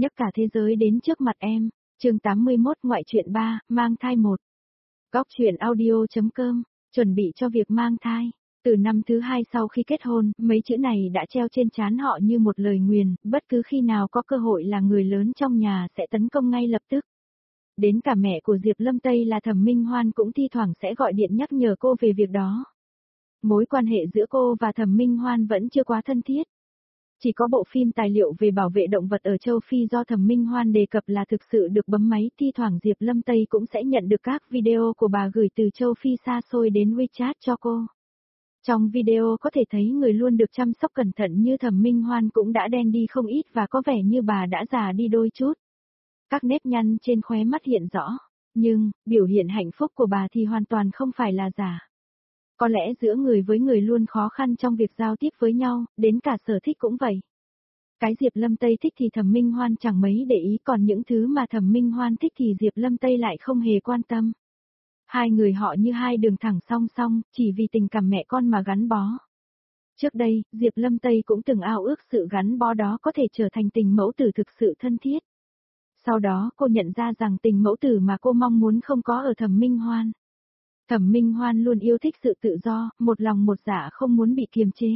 nhấc cả thế giới đến trước mặt em. Chương 81 ngoại truyện 3, mang thai 1. Góc truyện audio.com, chuẩn bị cho việc mang thai. Từ năm thứ 2 sau khi kết hôn, mấy chữ này đã treo trên trán họ như một lời nguyền, bất cứ khi nào có cơ hội là người lớn trong nhà sẽ tấn công ngay lập tức. Đến cả mẹ của Diệp Lâm Tây là Thẩm Minh Hoan cũng thi thoảng sẽ gọi điện nhắc nhở cô về việc đó. Mối quan hệ giữa cô và Thẩm Minh Hoan vẫn chưa quá thân thiết. Chỉ có bộ phim tài liệu về bảo vệ động vật ở châu Phi do Thẩm Minh Hoan đề cập là thực sự được bấm máy, thi thoảng Diệp Lâm Tây cũng sẽ nhận được các video của bà gửi từ châu Phi xa xôi đến WeChat cho cô. Trong video có thể thấy người luôn được chăm sóc cẩn thận như Thẩm Minh Hoan cũng đã đen đi không ít và có vẻ như bà đã già đi đôi chút. Các nếp nhăn trên khóe mắt hiện rõ, nhưng biểu hiện hạnh phúc của bà thì hoàn toàn không phải là giả. Có lẽ giữa người với người luôn khó khăn trong việc giao tiếp với nhau, đến cả sở thích cũng vậy. Cái Diệp Lâm Tây thích thì Thẩm Minh Hoan chẳng mấy để ý, còn những thứ mà Thẩm Minh Hoan thích thì Diệp Lâm Tây lại không hề quan tâm. Hai người họ như hai đường thẳng song song, chỉ vì tình cảm mẹ con mà gắn bó. Trước đây, Diệp Lâm Tây cũng từng ao ước sự gắn bó đó có thể trở thành tình mẫu tử thực sự thân thiết. Sau đó cô nhận ra rằng tình mẫu tử mà cô mong muốn không có ở Thẩm Minh Hoan. Thẩm Minh Hoan luôn yêu thích sự tự do, một lòng một dạ không muốn bị kiềm chế.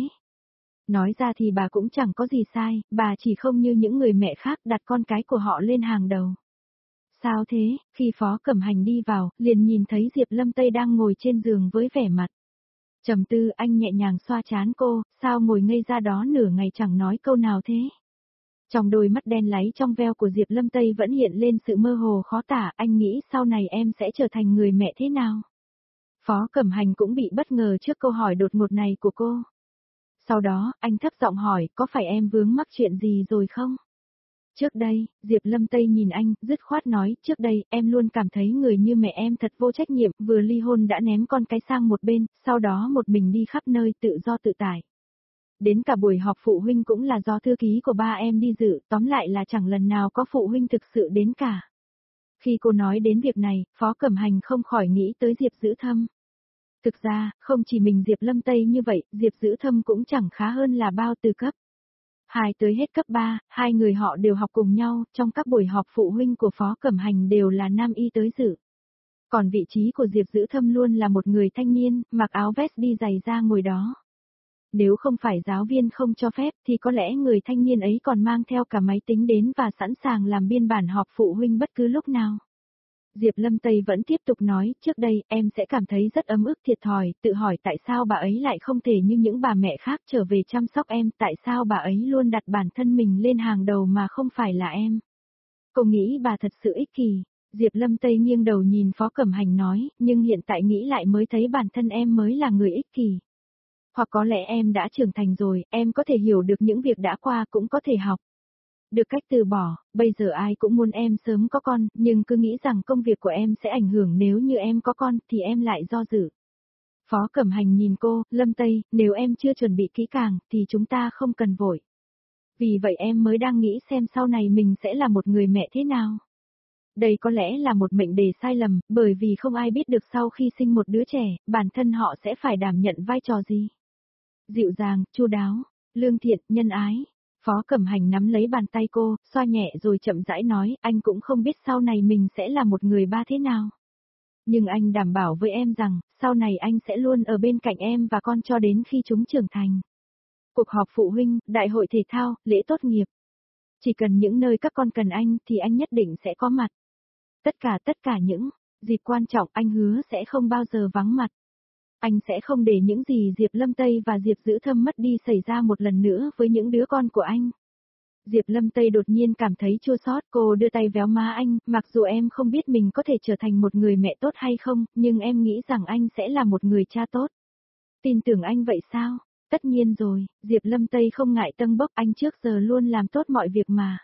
Nói ra thì bà cũng chẳng có gì sai, bà chỉ không như những người mẹ khác đặt con cái của họ lên hàng đầu. Sao thế? Khi Phó Cẩm Hành đi vào, liền nhìn thấy Diệp Lâm Tây đang ngồi trên giường với vẻ mặt trầm tư. Anh nhẹ nhàng xoa trán cô, sao ngồi ngây ra đó nửa ngày chẳng nói câu nào thế? Trong đôi mắt đen láy trong veo của Diệp Lâm Tây vẫn hiện lên sự mơ hồ khó tả. Anh nghĩ sau này em sẽ trở thành người mẹ thế nào? Phó Cẩm Hành cũng bị bất ngờ trước câu hỏi đột ngột này của cô. Sau đó, anh thấp giọng hỏi, có phải em vướng mắc chuyện gì rồi không? Trước đây, Diệp Lâm Tây nhìn anh, dứt khoát nói, trước đây, em luôn cảm thấy người như mẹ em thật vô trách nhiệm, vừa ly hôn đã ném con cái sang một bên, sau đó một mình đi khắp nơi tự do tự tại. Đến cả buổi họp phụ huynh cũng là do thư ký của ba em đi dự, tóm lại là chẳng lần nào có phụ huynh thực sự đến cả. Khi cô nói đến việc này, Phó Cẩm Hành không khỏi nghĩ tới Diệp Dữ Thâm. Thực ra, không chỉ mình Diệp Lâm Tây như vậy, Diệp Dữ Thâm cũng chẳng khá hơn là bao từ cấp 2 tới hết cấp 3, hai người họ đều học cùng nhau, trong các buổi họp phụ huynh của Phó Cẩm Hành đều là nam y tới dự. Còn vị trí của Diệp Dữ Thâm luôn là một người thanh niên, mặc áo vest đi giày da ngồi đó. Nếu không phải giáo viên không cho phép thì có lẽ người thanh niên ấy còn mang theo cả máy tính đến và sẵn sàng làm biên bản họp phụ huynh bất cứ lúc nào. Diệp Lâm Tây vẫn tiếp tục nói, trước đây em sẽ cảm thấy rất ấm ức thiệt thòi, tự hỏi tại sao bà ấy lại không thể như những bà mẹ khác trở về chăm sóc em, tại sao bà ấy luôn đặt bản thân mình lên hàng đầu mà không phải là em. Cô nghĩ bà thật sự ích kỷ. Diệp Lâm Tây nghiêng đầu nhìn Phó Cẩm Hành nói, nhưng hiện tại nghĩ lại mới thấy bản thân em mới là người ích kỷ. Hoặc có lẽ em đã trưởng thành rồi, em có thể hiểu được những việc đã qua cũng có thể học được cách từ bỏ. Bây giờ ai cũng muốn em sớm có con, nhưng cứ nghĩ rằng công việc của em sẽ ảnh hưởng nếu như em có con, thì em lại do dự. Phó Cẩm Hành nhìn cô, Lâm Tây, nếu em chưa chuẩn bị kỹ càng, thì chúng ta không cần vội. Vì vậy em mới đang nghĩ xem sau này mình sẽ là một người mẹ thế nào. Đây có lẽ là một mệnh đề sai lầm, bởi vì không ai biết được sau khi sinh một đứa trẻ, bản thân họ sẽ phải đảm nhận vai trò gì. Dịu dàng, chu đáo, lương thiện, nhân ái. Phó Cẩm Hành nắm lấy bàn tay cô, xoa nhẹ rồi chậm rãi nói, anh cũng không biết sau này mình sẽ là một người ba thế nào. Nhưng anh đảm bảo với em rằng, sau này anh sẽ luôn ở bên cạnh em và con cho đến khi chúng trưởng thành. Cuộc họp phụ huynh, đại hội thể thao, lễ tốt nghiệp. Chỉ cần những nơi các con cần anh thì anh nhất định sẽ có mặt. Tất cả những dịp quan trọng anh hứa sẽ không bao giờ vắng mặt. Anh sẽ không để những gì Diệp Lâm Tây và Diệp Dữ Thâm mất đi xảy ra một lần nữa với những đứa con của anh. Diệp Lâm Tây đột nhiên cảm thấy chua xót, cô đưa tay véo má anh, mặc dù em không biết mình có thể trở thành một người mẹ tốt hay không, nhưng em nghĩ rằng anh sẽ là một người cha tốt. Tin tưởng anh vậy sao? Tất nhiên rồi, Diệp Lâm Tây không ngại tâng bốc, anh trước giờ luôn làm tốt mọi việc mà.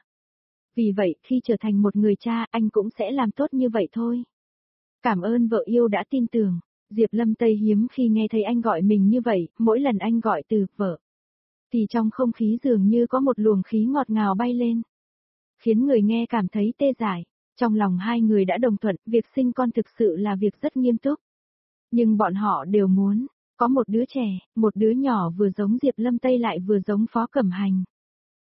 Vì vậy, khi trở thành một người cha, anh cũng sẽ làm tốt như vậy thôi. Cảm ơn vợ yêu đã tin tưởng. Diệp Lâm Tây hiếm khi nghe thấy anh gọi mình như vậy, mỗi lần anh gọi từ vợ, thì trong không khí dường như có một luồng khí ngọt ngào bay lên, khiến người nghe cảm thấy tê dại. Trong lòng hai người đã đồng thuận, việc sinh con thực sự là việc rất nghiêm túc. Nhưng bọn họ đều muốn có một đứa trẻ, một đứa nhỏ vừa giống Diệp Lâm Tây lại vừa giống Phó Cẩm Hành.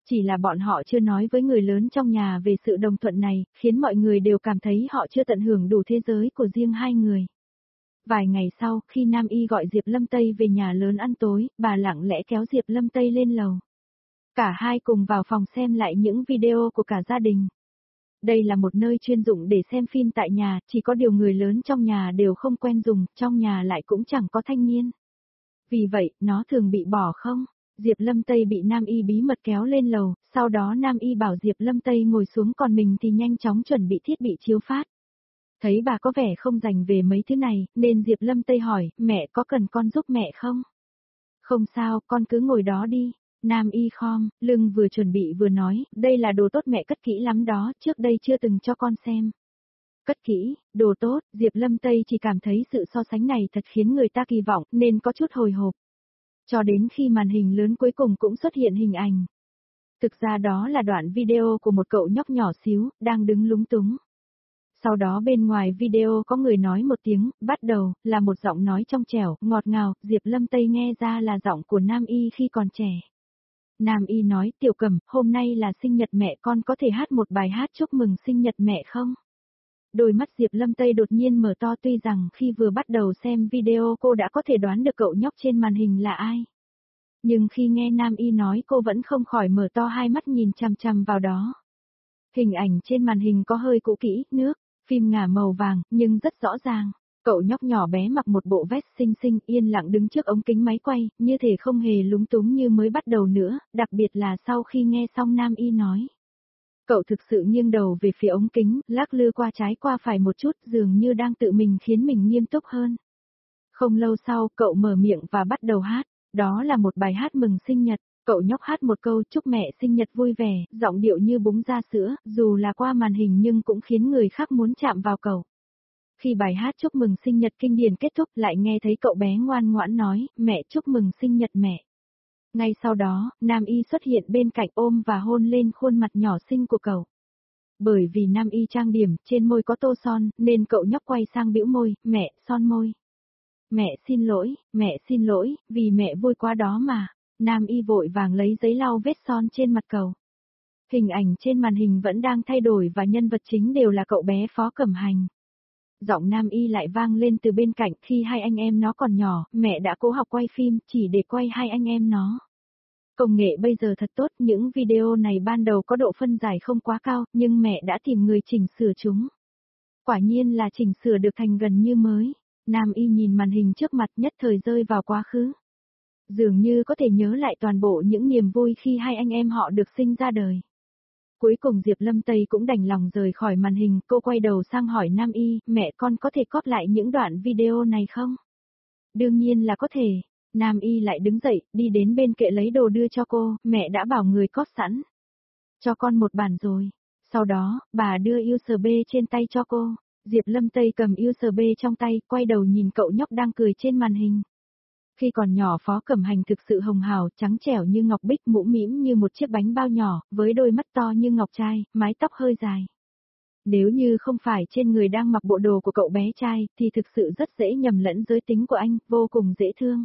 Chỉ là bọn họ chưa nói với người lớn trong nhà về sự đồng thuận này, khiến mọi người đều cảm thấy họ chưa tận hưởng đủ thế giới của riêng hai người. Vài ngày sau, khi Nam Y gọi Diệp Lâm Tây về nhà lớn ăn tối, bà lặng lẽ kéo Diệp Lâm Tây lên lầu. Cả hai cùng vào phòng xem lại những video của cả gia đình. Đây là một nơi chuyên dụng để xem phim tại nhà, chỉ có điều người lớn trong nhà đều không quen dùng, trong nhà lại cũng chẳng có thanh niên. Vì vậy, nó thường bị bỏ không? Diệp Lâm Tây bị Nam Y bí mật kéo lên lầu, sau đó Nam Y bảo Diệp Lâm Tây ngồi xuống còn mình thì nhanh chóng chuẩn bị thiết bị chiếu phát. Thấy bà có vẻ không dành về mấy thứ này, nên Diệp Lâm Tây hỏi, mẹ có cần con giúp mẹ không? Không sao, con cứ ngồi đó đi. Nam Y khom, lưng vừa chuẩn bị vừa nói, đây là đồ tốt mẹ cất kỹ lắm đó, trước đây chưa từng cho con xem. Cất kỹ, đồ tốt, Diệp Lâm Tây chỉ cảm thấy sự so sánh này thật khiến người ta kỳ vọng, nên có chút hồi hộp. Cho đến khi màn hình lớn cuối cùng cũng xuất hiện hình ảnh. Thực ra đó là đoạn video của một cậu nhóc nhỏ xíu, đang đứng lúng túng. Sau đó bên ngoài video có người nói một tiếng, bắt đầu, là một giọng nói trong trẻo, ngọt ngào, Diệp Lâm Tây nghe ra là giọng của Nam Y khi còn trẻ. Nam Y nói, Tiểu Cẩm, hôm nay là sinh nhật mẹ, con có thể hát một bài hát chúc mừng sinh nhật mẹ không? Đôi mắt Diệp Lâm Tây đột nhiên mở to, tuy rằng khi vừa bắt đầu xem video cô đã có thể đoán được cậu nhóc trên màn hình là ai. Nhưng khi nghe Nam Y nói cô vẫn không khỏi mở to hai mắt nhìn chằm chằm vào đó. Hình ảnh trên màn hình có hơi cũ kỹ, nước, phim ngả màu vàng, nhưng rất rõ ràng. Cậu nhóc nhỏ bé mặc một bộ vest xinh xinh yên lặng đứng trước ống kính máy quay, như thể không hề lúng túng như mới bắt đầu nữa, đặc biệt là sau khi nghe xong Nam Y nói. Cậu thực sự nghiêng đầu về phía ống kính, lắc lư qua trái qua phải một chút, dường như đang tự mình khiến mình nghiêm túc hơn. Không lâu sau, cậu mở miệng và bắt đầu hát. Đó là một bài hát mừng sinh nhật. Cậu nhóc hát một câu chúc mẹ sinh nhật vui vẻ, giọng điệu như búng ra sữa, dù là qua màn hình nhưng cũng khiến người khác muốn chạm vào cậu. Khi bài hát chúc mừng sinh nhật kinh điển kết thúc lại nghe thấy cậu bé ngoan ngoãn nói, mẹ chúc mừng sinh nhật mẹ. Ngay sau đó, Nam Y xuất hiện bên cạnh ôm và hôn lên khuôn mặt nhỏ xinh của cậu. Bởi vì Nam Y trang điểm, trên môi có tô son, nên cậu nhóc quay sang bĩu môi, mẹ, son môi. Mẹ xin lỗi, vì mẹ vui quá đó mà. Nam Y vội vàng lấy giấy lau vết son trên mặt cậu. Hình ảnh trên màn hình vẫn đang thay đổi và nhân vật chính đều là cậu bé Phó Cẩm Hành. Giọng Nam Y lại vang lên từ bên cạnh, khi hai anh em nó còn nhỏ, mẹ đã cố học quay phim chỉ để quay hai anh em nó. Công nghệ bây giờ thật tốt, những video này ban đầu có độ phân giải không quá cao, nhưng mẹ đã tìm người chỉnh sửa chúng. Quả nhiên là chỉnh sửa được thành gần như mới. Nam Y nhìn màn hình trước mặt nhất thời rơi vào quá khứ. Dường như có thể nhớ lại toàn bộ những niềm vui khi hai anh em họ được sinh ra đời. Cuối cùng Diệp Lâm Tây cũng đành lòng rời khỏi màn hình, cô quay đầu sang hỏi Nam Y, mẹ con có thể cóp lại những đoạn video này không? Đương nhiên là có thể. Nam Y lại đứng dậy, đi đến bên kệ lấy đồ đưa cho cô, mẹ đã bảo người cóp sẵn. Cho con một bản rồi. Sau đó, bà đưa USB trên tay cho cô. Diệp Lâm Tây cầm USB trong tay, quay đầu nhìn cậu nhóc đang cười trên màn hình. Khi còn nhỏ Phó Cẩm Hành thực sự hồng hào, trắng trẻo như ngọc bích, mũm mĩm như một chiếc bánh bao nhỏ, với đôi mắt to như ngọc trai, mái tóc hơi dài. Nếu như không phải trên người đang mặc bộ đồ của cậu bé trai, thì thực sự rất dễ nhầm lẫn giới tính của anh, vô cùng dễ thương.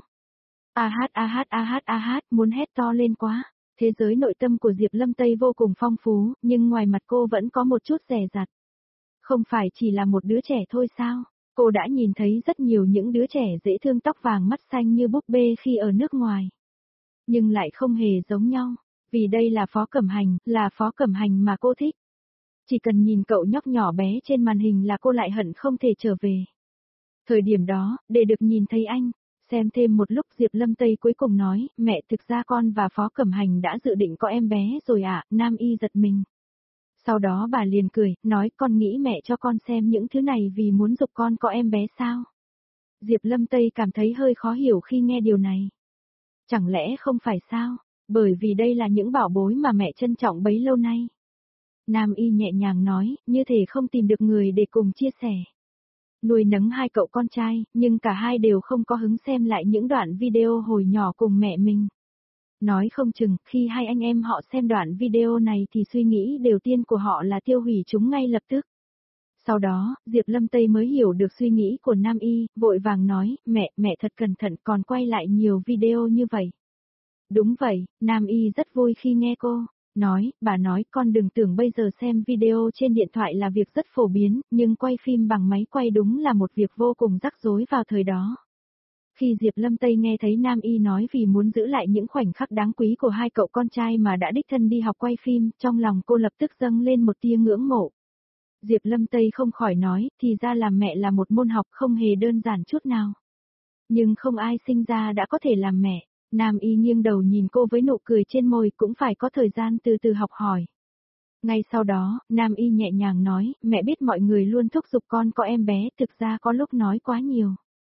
Muốn hét to lên quá. Thế giới nội tâm của Diệp Lâm Tây vô cùng phong phú, nhưng ngoài mặt cô vẫn có một chút dè dặt. Không phải chỉ là một đứa trẻ thôi sao? Cô đã nhìn thấy rất nhiều những đứa trẻ dễ thương tóc vàng mắt xanh như búp bê khi ở nước ngoài. Nhưng lại không hề giống nhau, vì đây là Phó Cẩm Hành, là Phó Cẩm Hành mà cô thích. Chỉ cần nhìn cậu nhóc nhỏ bé trên màn hình là cô lại hận không thể trở về. Thời điểm đó, để được nhìn thấy anh, xem thêm một lúc Diệp Lâm Tây cuối cùng nói, mẹ thực ra con và Phó Cẩm Hành đã dự định có em bé rồi ạ, Nam Y giật mình. Sau đó bà liền cười, nói con nghĩ mẹ cho con xem những thứ này vì muốn giục con có em bé sao? Diệp Lâm Tây cảm thấy hơi khó hiểu khi nghe điều này. Chẳng lẽ không phải sao? Bởi vì đây là những bảo bối mà mẹ trân trọng bấy lâu nay. Nam Y nhẹ nhàng nói, như thể không tìm được người để cùng chia sẻ. Nuôi nấng hai cậu con trai, nhưng cả hai đều không có hứng xem lại những đoạn video hồi nhỏ cùng mẹ mình. Nói không chừng, khi hai anh em họ xem đoạn video này thì suy nghĩ đầu tiên của họ là tiêu hủy chúng ngay lập tức. Sau đó, Diệp Lâm Tây mới hiểu được suy nghĩ của Nam Y, vội vàng nói, mẹ thật cẩn thận còn quay lại nhiều video như vậy. Đúng vậy, Nam Y rất vui khi nghe cô. Nói, bà nói con đừng tưởng bây giờ xem video trên điện thoại là việc rất phổ biến, nhưng quay phim bằng máy quay đúng là một việc vô cùng rắc rối vào thời đó. Khi Diệp Lâm Tây nghe thấy Nam Y nói vì muốn giữ lại những khoảnh khắc đáng quý của hai cậu con trai mà đã đích thân đi học quay phim, trong lòng cô lập tức dâng lên một tia ngưỡng mộ. Diệp Lâm Tây không khỏi nói, thì ra làm mẹ là một môn học không hề đơn giản chút nào. Nhưng không ai sinh ra đã có thể làm mẹ. Nam Y nghiêng đầu nhìn cô với nụ cười trên môi, cũng phải có thời gian từ từ học hỏi. Ngay sau đó, Nam Y nhẹ nhàng nói, mẹ biết mọi người luôn thúc giục con có em bé, thực ra có lúc nói quá nhiều.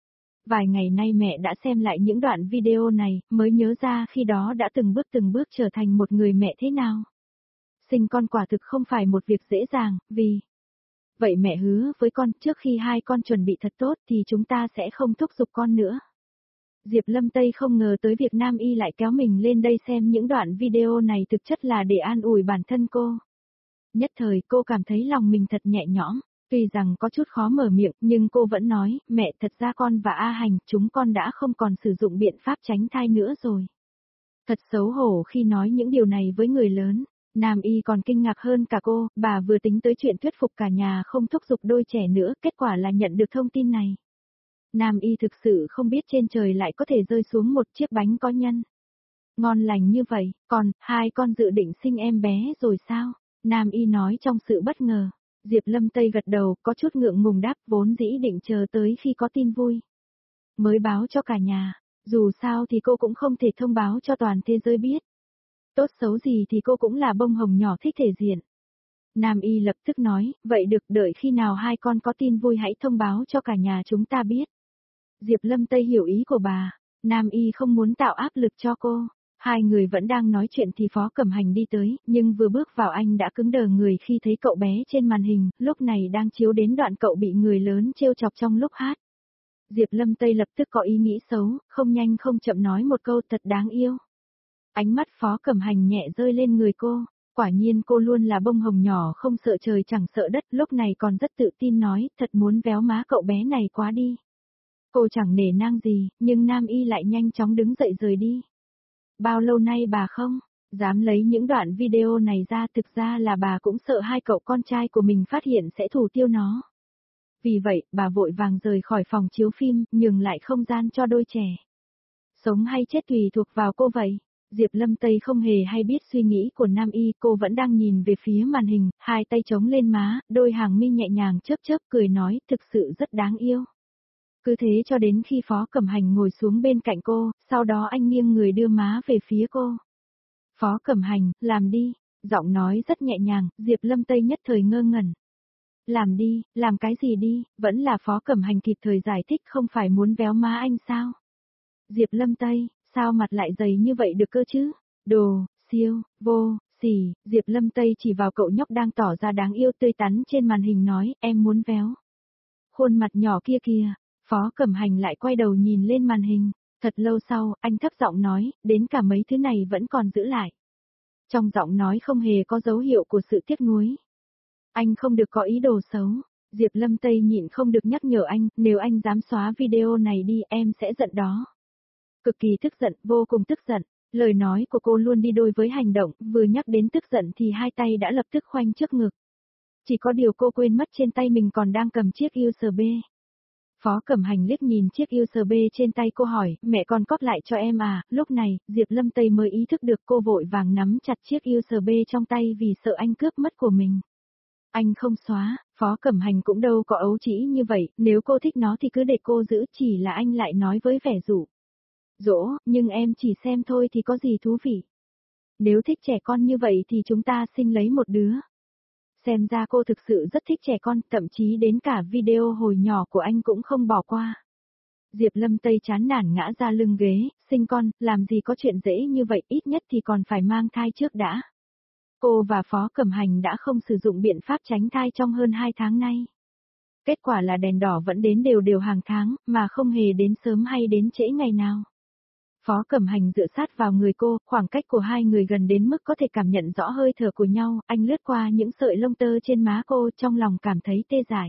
Vài ngày nay mẹ đã xem lại những đoạn video này, mới nhớ ra khi đó đã từng bước trở thành một người mẹ thế nào. Sinh con quả thực không phải một việc dễ dàng, vì... Vậy mẹ hứa với con, trước khi hai con chuẩn bị thật tốt thì chúng ta sẽ không thúc giục con nữa. Diệp Lâm Tây không ngờ tới việc Nam Y lại kéo mình lên đây xem những đoạn video này, thực chất là để an ủi bản thân cô. Nhất thời cô cảm thấy lòng mình thật nhẹ nhõm, tuy rằng có chút khó mở miệng nhưng cô vẫn nói, mẹ thật ra con và A Hành chúng con đã không còn sử dụng biện pháp tránh thai nữa rồi. Thật xấu hổ khi nói những điều này với người lớn. Nam Y còn kinh ngạc hơn cả cô, bà vừa tính tới chuyện thuyết phục cả nhà không thúc giục đôi trẻ nữa, kết quả là nhận được thông tin này. Nam Y thực sự không biết trên trời lại có thể rơi xuống một chiếc bánh có nhân. Ngon lành như vậy, còn, hai con dự định sinh em bé rồi sao? Nam Y nói trong sự bất ngờ. Diệp Lâm Tây gật đầu, có chút ngượng ngùng đáp, vốn dĩ định chờ tới khi có tin vui mới báo cho cả nhà, dù sao thì cô cũng không thể thông báo cho toàn thế giới biết. Tốt xấu gì thì cô cũng là bông hồng nhỏ thích thể diện. Nam Y lập tức nói, vậy được, đợi khi nào hai con có tin vui hãy thông báo cho cả nhà chúng ta biết. Diệp Lâm Tây hiểu ý của bà, Nam Y không muốn tạo áp lực cho cô. Hai người vẫn đang nói chuyện thì Phó Cẩm Hành đi tới, nhưng vừa bước vào anh đã cứng đờ người khi thấy cậu bé trên màn hình, lúc này đang chiếu đến đoạn cậu bị người lớn trêu chọc trong lúc hát. Diệp Lâm Tây lập tức có ý nghĩ xấu, không nhanh không chậm nói một câu thật đáng yêu. Ánh mắt Phó Cẩm Hành nhẹ rơi lên người cô, quả nhiên cô luôn là bông hồng nhỏ không sợ trời chẳng sợ đất, lúc này còn rất tự tin nói, thật muốn véo má cậu bé này quá đi. Cô chẳng nể nang gì, nhưng Nam Y lại nhanh chóng đứng dậy rời đi. Bao lâu nay bà không dám lấy những đoạn video này ra, thực ra là bà cũng sợ hai cậu con trai của mình phát hiện sẽ thủ tiêu nó. Vì vậy, bà vội vàng rời khỏi phòng chiếu phim, nhường lại không gian cho đôi trẻ. Sống hay chết tùy thuộc vào cô vậy. Diệp Lâm Tây không hề hay biết suy nghĩ của Nam Y, cô vẫn đang nhìn về phía màn hình, hai tay chống lên má, đôi hàng mi nhẹ nhàng chớp chớp cười nói, thực sự rất đáng yêu. Cứ thế cho đến khi Phó Cẩm Hành ngồi xuống bên cạnh cô, sau đó anh nghiêng người đưa má về phía cô. Phó Cẩm Hành, làm đi, giọng nói rất nhẹ nhàng, Diệp Lâm Tây nhất thời ngơ ngẩn. Làm đi, làm cái gì đi, vẫn là Phó Cẩm Hành kịp thời giải thích, không phải muốn véo má anh sao? Diệp Lâm Tây, sao mặt lại dày như vậy được cơ chứ? Đồ, siêu, vô, xỉ, Diệp Lâm Tây chỉ vào cậu nhóc đang tỏ ra đáng yêu tươi tắn trên màn hình nói, em muốn véo. Khuôn mặt nhỏ kia kìa, Phó Cẩm Hành lại quay đầu nhìn lên màn hình, thật lâu sau, anh thấp giọng nói, đến cả mấy thứ này vẫn còn giữ lại. Trong giọng nói không hề có dấu hiệu của sự tiếc nuối. Anh không được có ý đồ xấu. Diệp Lâm Tây nhịn không được nhắc nhở anh, nếu anh dám xóa video này đi em sẽ giận đó. Cực kỳ tức giận, vô cùng tức giận. Lời nói của cô luôn đi đôi với hành động, vừa nhắc đến tức giận thì hai tay đã lập tức khoanh trước ngực. Chỉ có điều cô quên mất trên tay mình còn đang cầm chiếc USB. Phó Cẩm Hành liếc nhìn chiếc USB trên tay cô hỏi, mẹ còn cóp lại cho em à? Lúc này, Diệp Lâm Tây mới ý thức được, cô vội vàng nắm chặt chiếc USB trong tay vì sợ anh cướp mất của mình. Anh không xóa, Phó Cẩm Hành cũng đâu có ấu trĩ như vậy, nếu cô thích nó thì cứ để cô giữ, chỉ là anh lại nói với vẻ dụ dỗ, nhưng em chỉ xem thôi thì có gì thú vị. Nếu thích trẻ con như vậy thì chúng ta sinh lấy một đứa. Xem ra cô thực sự rất thích trẻ con, thậm chí đến cả video hồi nhỏ của anh cũng không bỏ qua. Diệp Lâm Tây chán nản ngã ra lưng ghế, sinh con, làm gì có chuyện dễ như vậy, ít nhất thì còn phải mang thai trước đã. Cô và Phó Cẩm Hành đã không sử dụng biện pháp tránh thai trong hơn 2 tháng nay. Kết quả là đèn đỏ vẫn đến đều đều hàng tháng, mà không hề đến sớm hay đến trễ ngày nào. Phó Cẩm Hành dựa sát vào người cô, khoảng cách của hai người gần đến mức có thể cảm nhận rõ hơi thở của nhau, anh lướt qua những sợi lông tơ trên má cô, trong lòng cảm thấy tê dại.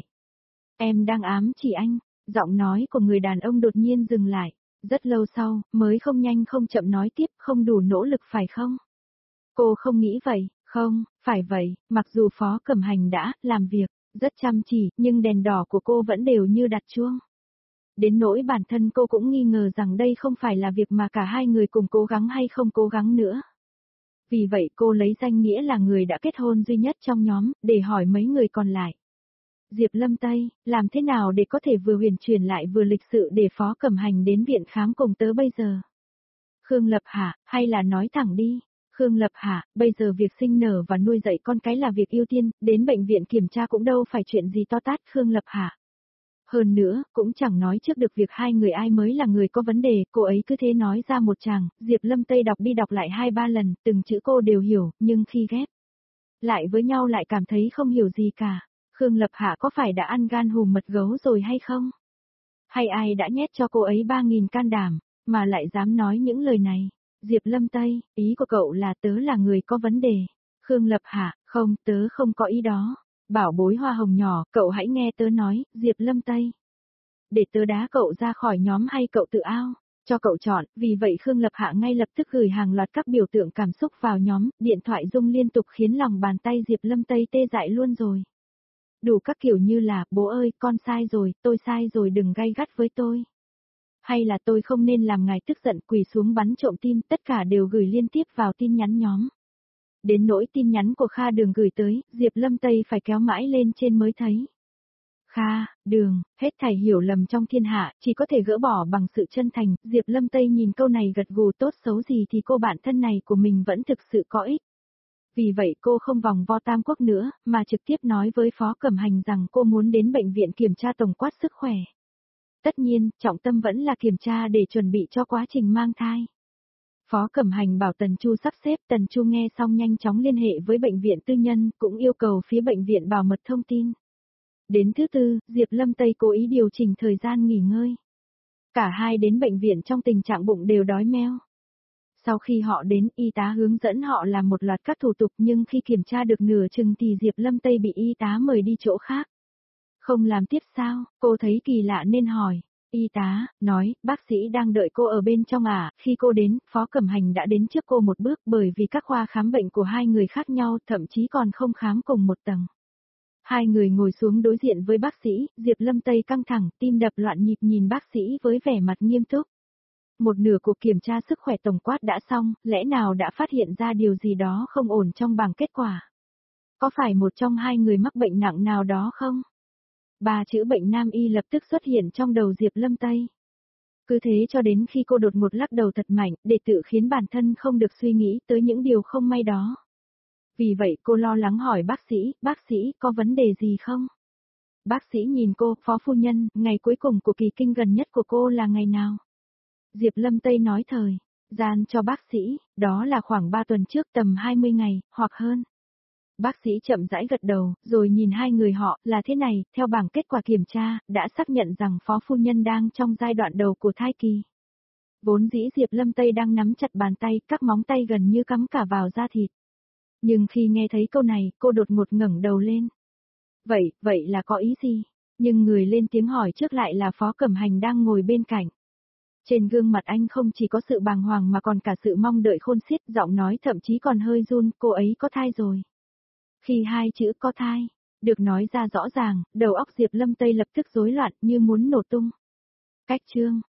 Em đang ám chỉ anh, giọng nói của người đàn ông đột nhiên dừng lại, rất lâu sau, mới không nhanh không chậm nói tiếp, không đủ nỗ lực phải không? Cô không nghĩ vậy, không, phải vậy, mặc dù Phó Cẩm Hành đã làm việc rất chăm chỉ, nhưng đèn đỏ của cô vẫn đều như đặt chuông. Đến nỗi bản thân cô cũng nghi ngờ rằng đây không phải là việc mà cả hai người cùng cố gắng hay không cố gắng nữa. Vì vậy cô lấy danh nghĩa là người đã kết hôn duy nhất trong nhóm, để hỏi mấy người còn lại. Diệp Lâm Tây, làm thế nào để có thể vừa huyền chuyển lại vừa lịch sự để Phó Cẩm Hành đến viện khám cùng tớ bây giờ? Khương Lập Hạ, hay là nói thẳng đi? Khương Lập Hạ, bây giờ việc sinh nở và nuôi dạy con cái là việc ưu tiên, đến bệnh viện kiểm tra cũng đâu phải chuyện gì to tát Khương Lập Hạ. Hơn nữa, cũng chẳng nói trước được việc hai người ai mới là người có vấn đề, cô ấy cứ thế nói ra một tràng, Diệp Lâm Tây đọc đi đọc lại 2-3 lần, từng chữ cô đều hiểu, nhưng khi ghép lại với nhau lại cảm thấy không hiểu gì cả. Khương Lập Hạ có phải đã ăn gan hùm mật gấu rồi hay không? Hay ai đã nhét cho cô ấy 3.000 can đảm, mà lại dám nói những lời này? Diệp Lâm Tây, ý của cậu là tớ là người có vấn đề. Khương Lập Hạ, không, tớ không có ý đó. Bảo bối hoa hồng nhỏ, cậu hãy nghe tớ nói, Diệp Lâm Tây. Để tớ đá cậu ra khỏi nhóm hay cậu tự ao? Cho cậu chọn, vì vậy Khương Lập Hạ ngay lập tức gửi hàng loạt các biểu tượng cảm xúc vào nhóm, điện thoại rung liên tục khiến lòng bàn tay Diệp Lâm Tây tê dại luôn rồi. Đủ các kiểu như là, bố ơi, con sai rồi, tôi sai rồi đừng gay gắt với tôi. Hay là tôi không nên làm ngài tức giận quỳ xuống bắn trộm tim, tất cả đều gửi liên tiếp vào tin nhắn nhóm. Đến nỗi tin nhắn của Kha Đường gửi tới, Diệp Lâm Tây phải kéo mãi lên trên mới thấy. Kha, Đường, hết thảy hiểu lầm trong thiên hạ, chỉ có thể gỡ bỏ bằng sự chân thành, Diệp Lâm Tây nhìn câu này gật gù tốt xấu gì thì cô bạn thân này của mình vẫn thực sự có ích. Vì vậy cô không vòng vo Tam Quốc nữa, mà trực tiếp nói với Phó Cẩm Hành rằng cô muốn đến bệnh viện kiểm tra tổng quát sức khỏe. Tất nhiên, trọng tâm vẫn là kiểm tra để chuẩn bị cho quá trình mang thai. Phó Cẩm Hành bảo Tần Chu sắp xếp, Tần Chu nghe xong nhanh chóng liên hệ với bệnh viện tư nhân, cũng yêu cầu phía bệnh viện bảo mật thông tin. Đến thứ tư, Diệp Lâm Tây cố ý điều chỉnh thời gian nghỉ ngơi. Cả hai đến bệnh viện trong tình trạng bụng đều đói meo. Sau khi họ đến, y tá hướng dẫn họ làm một loạt các thủ tục nhưng khi kiểm tra được nửa chừng thì Diệp Lâm Tây bị y tá mời đi chỗ khác. Không làm tiếp sao, cô thấy kỳ lạ nên hỏi. Y tá, nói, bác sĩ đang đợi cô ở bên trong à, khi cô đến, Phó Cẩm Hành đã đến trước cô một bước bởi vì các khoa khám bệnh của hai người khác nhau, thậm chí còn không khám cùng một tầng. Hai người ngồi xuống đối diện với bác sĩ, Diệp Lâm Tây căng thẳng, tim đập loạn nhịp nhìn bác sĩ với vẻ mặt nghiêm túc. Một nửa cuộc kiểm tra sức khỏe tổng quát đã xong, lẽ nào đã phát hiện ra điều gì đó không ổn trong bảng kết quả? Có phải một trong hai người mắc bệnh nặng nào đó không? Ba chữ bệnh nam y lập tức xuất hiện trong đầu Diệp Lâm Tây. Cứ thế cho đến khi cô đột ngột lắc đầu thật mạnh, để tự khiến bản thân không được suy nghĩ tới những điều không may đó. Vì vậy cô lo lắng hỏi bác sĩ có vấn đề gì không? Bác sĩ nhìn cô, Phó phu nhân, ngày cuối cùng của kỳ kinh gần nhất của cô là ngày nào? Diệp Lâm Tây nói thời gian cho bác sĩ, đó là khoảng 3 tuần trước tầm 20 ngày, hoặc hơn. Bác sĩ chậm rãi gật đầu, rồi nhìn hai người họ, là thế này, theo bảng kết quả kiểm tra, đã xác nhận rằng Phó phu nhân đang trong giai đoạn đầu của thai kỳ. Vốn dĩ Diệp Lâm Tây đang nắm chặt bàn tay, các móng tay gần như cắm cả vào da thịt. Nhưng khi nghe thấy câu này, cô đột ngột ngẩng đầu lên. Vậy là có ý gì? Nhưng người lên tiếng hỏi trước lại là Phó Cẩm Hành đang ngồi bên cạnh. Trên gương mặt anh không chỉ có sự bàng hoàng mà còn cả sự mong đợi khôn xiết, giọng nói thậm chí còn hơi run, cô ấy có thai rồi. Khi hai chữ có thai được nói ra rõ ràng, đầu óc Diệp Lâm Tây lập tức rối loạn như muốn nổ tung. Cách chương